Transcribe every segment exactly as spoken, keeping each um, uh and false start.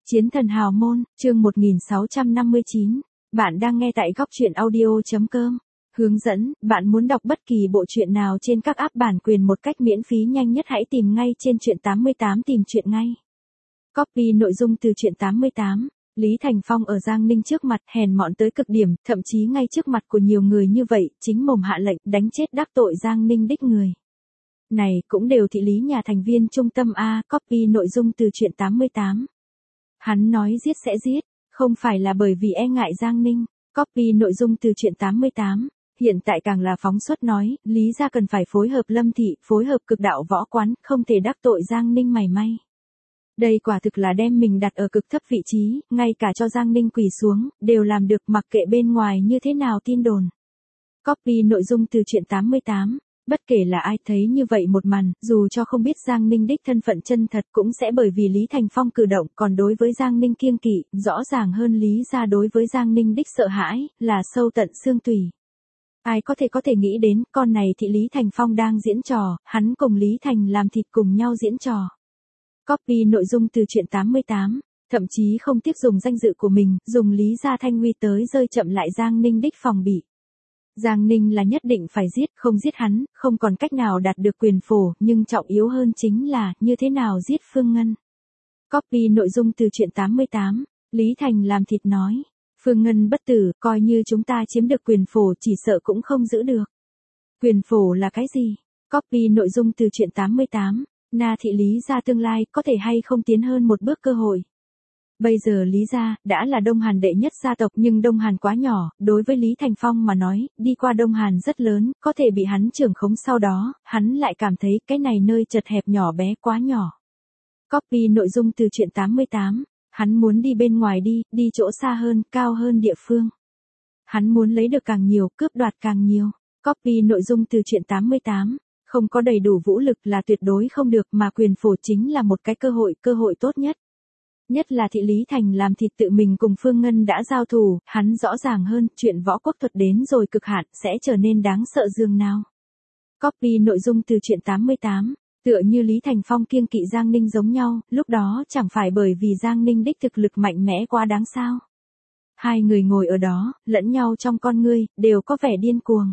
Chiến thần hào môn, chương một nghìn sáu trăm năm mươi chín. Bạn đang nghe tại góc truyện audio chấm com. Hướng dẫn, bạn muốn đọc bất kỳ bộ truyện nào trên các app bản quyền một cách miễn phí nhanh nhất hãy tìm ngay trên truyện tám mươi tám tìm truyện ngay. Copy nội dung từ truyện tám mươi tám. Lý Thành Phong ở Giang Ninh trước mặt hèn mọn tới cực điểm, thậm chí ngay trước mặt của nhiều người như vậy, chính mồm hạ lệnh đánh chết đắc tội Giang Ninh đích người. Này cũng đều thị lý nhà thành viên trung tâm A, copy nội dung từ truyện tám mươi tám. Hắn nói giết sẽ giết, không phải là bởi vì e ngại Giang Ninh, copy nội dung từ truyện tám mươi tám. Hiện tại càng là phóng xuất nói, Lý gia cần phải phối hợp Lâm Thị, phối hợp cực đạo võ quán, không thể đắc tội Giang Ninh mảy may. Đây quả thực là đem mình đặt ở cực thấp vị trí, ngay cả cho Giang Ninh quỳ xuống, đều làm được mặc kệ bên ngoài như thế nào tin đồn. Copy nội dung từ truyện tám mươi tám. Bất kể là ai thấy như vậy một màn, dù cho không biết Giang Ninh đích thân phận chân thật cũng sẽ bởi vì Lý Thành Phong cử động, còn đối với Giang Ninh kiêng kỵ, rõ ràng hơn Lý gia đối với Giang Ninh đích sợ hãi, là sâu tận xương tủy. Ai có thể có thể nghĩ đến, con này thì Lý Thành Phong đang diễn trò, hắn cùng Lý Thành làm thịt cùng nhau diễn trò. Copy nội dung từ truyện tám mươi tám, thậm chí không tiếc dùng danh dự của mình, dùng Lý gia thanh nguy tới rơi chậm lại Giang Ninh đích phòng bị. Giang Ninh là nhất định phải giết, không giết hắn, không còn cách nào đạt được quyền phổ, nhưng trọng yếu hơn chính là, như thế nào giết Phương Ngân. Copy nội dung từ truyện tám mươi tám, Lý Thành làm thịt nói, Phương Ngân bất tử, coi như chúng ta chiếm được quyền phổ chỉ sợ cũng không giữ được. Quyền phổ là cái gì? Copy nội dung từ truyện tám mươi tám, Na thị Lý gia tương lai, có thể hay không tiến hơn một bước cơ hội. Bây giờ Lý gia, đã là Đông Hàn đệ nhất gia tộc nhưng Đông Hàn quá nhỏ, đối với Lý Thành Phong mà nói, đi qua Đông Hàn rất lớn, có thể bị hắn trưởng khống sau đó, hắn lại cảm thấy cái này nơi chật hẹp nhỏ bé quá nhỏ. Copy nội dung từ truyện tám mươi tám, hắn muốn đi bên ngoài đi, đi chỗ xa hơn, cao hơn địa phương. Hắn muốn lấy được càng nhiều, cướp đoạt càng nhiều. Copy nội dung từ truyện tám mươi tám, không có đầy đủ vũ lực là tuyệt đối không được mà quyền phổ chính là một cái cơ hội, cơ hội tốt nhất. Nhất là thị Lý Thành làm thịt tự mình cùng Phương Ngân đã giao thủ, hắn rõ ràng hơn, chuyện võ quốc thuật đến rồi cực hạn, sẽ trở nên đáng sợ dường nào. Copy nội dung từ truyện tám mươi tám, tựa như Lý Thành Phong kiêng kỵ Giang Ninh giống nhau, lúc đó chẳng phải bởi vì Giang Ninh đích thực lực mạnh mẽ quá đáng sao. Hai người ngồi ở đó, lẫn nhau trong con ngươi, đều có vẻ điên cuồng.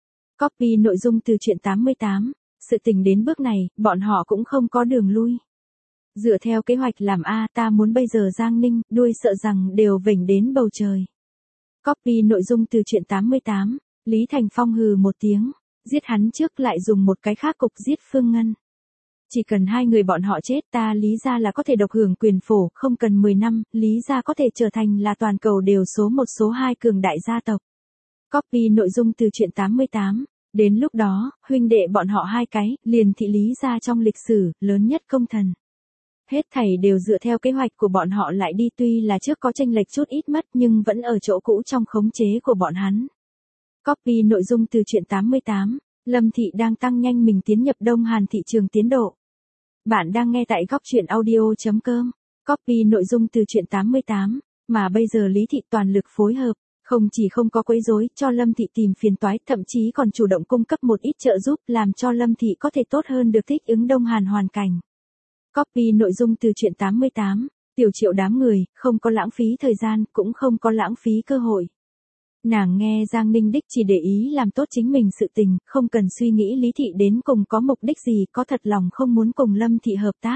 Copy nội dung từ truyện tám mươi tám, sự tình đến bước này, bọn họ cũng không có đường lui. Dựa theo kế hoạch làm A ta muốn bây giờ Giang Ninh, đuôi sợ rằng đều vểnh đến bầu trời. Copy nội dung từ truyện tám mươi tám, Lý Thành Phong hừ một tiếng, giết hắn trước lại dùng một cái khác cục giết Phương Ngân. Chỉ cần hai người bọn họ chết ta Lý gia là có thể độc hưởng quyền phổ, không cần mười năm, Lý gia có thể trở thành là toàn cầu đều số một số hai cường đại gia tộc. Copy nội dung từ truyện tám mươi tám, đến lúc đó, huynh đệ bọn họ hai cái, liền thị Lý gia trong lịch sử, lớn nhất công thần. Hết thảy đều dựa theo kế hoạch của bọn họ lại đi tuy là trước có chênh lệch chút ít mất nhưng vẫn ở chỗ cũ trong khống chế của bọn hắn. Copy nội dung từ truyện tám mươi tám, Lâm Thị đang tăng nhanh mình tiến nhập Đông Hàn thị trường tiến độ. Bạn đang nghe tại góc truyện audio chấm com. Copy nội dung từ truyện tám mươi tám, mà bây giờ Lý Thị toàn lực phối hợp, không chỉ không có quấy rối cho Lâm Thị tìm phiền toái, thậm chí còn chủ động cung cấp một ít trợ giúp làm cho Lâm Thị có thể tốt hơn được thích ứng Đông Hàn hoàn cảnh. Copy nội dung từ truyện tám mươi tám, Tiểu Triệu đám người, không có lãng phí thời gian, cũng không có lãng phí cơ hội. Nàng nghe Giang Ninh đích chỉ để ý làm tốt chính mình sự tình, không cần suy nghĩ Lý Thị đến cùng có mục đích gì, có thật lòng không muốn cùng Lâm Thị hợp tác.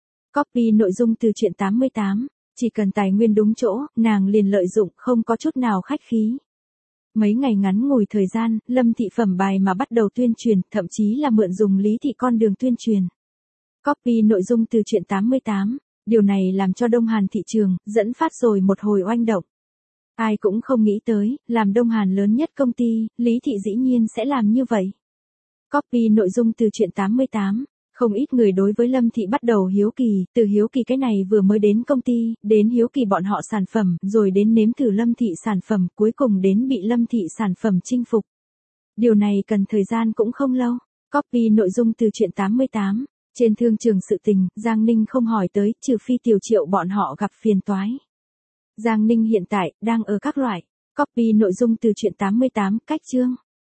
Copy nội dung từ truyện tám mươi tám, chỉ cần tài nguyên đúng chỗ, nàng liền lợi dụng, không có chút nào khách khí. Mấy ngày ngắn ngủi thời gian, Lâm Thị phẩm bài mà bắt đầu tuyên truyền, thậm chí là mượn dùng Lý Thị con đường tuyên truyền. Copy nội dung từ truyện tám mươi tám, điều này làm cho Đông Hàn thị trường, dẫn phát rồi một hồi oanh động. Ai cũng không nghĩ tới, làm Đông Hàn lớn nhất công ty, Lý Thị dĩ nhiên sẽ làm như vậy. Copy nội dung từ truyện tám mươi tám, không ít người đối với Lâm Thị bắt đầu hiếu kỳ, từ hiếu kỳ cái này vừa mới đến công ty, đến hiếu kỳ bọn họ sản phẩm, rồi đến nếm thử Lâm Thị sản phẩm, cuối cùng đến bị Lâm Thị sản phẩm chinh phục. Điều này cần thời gian cũng không lâu. Copy nội dung từ truyện tám mươi tám. Trên thương trường sự tình, Giang Ninh không hỏi tới, trừ phi Tiểu Triệu bọn họ gặp phiền toái. Giang Ninh hiện tại, đang ở các loại. Copy nội dung từ truyện tám mươi tám, cách chương.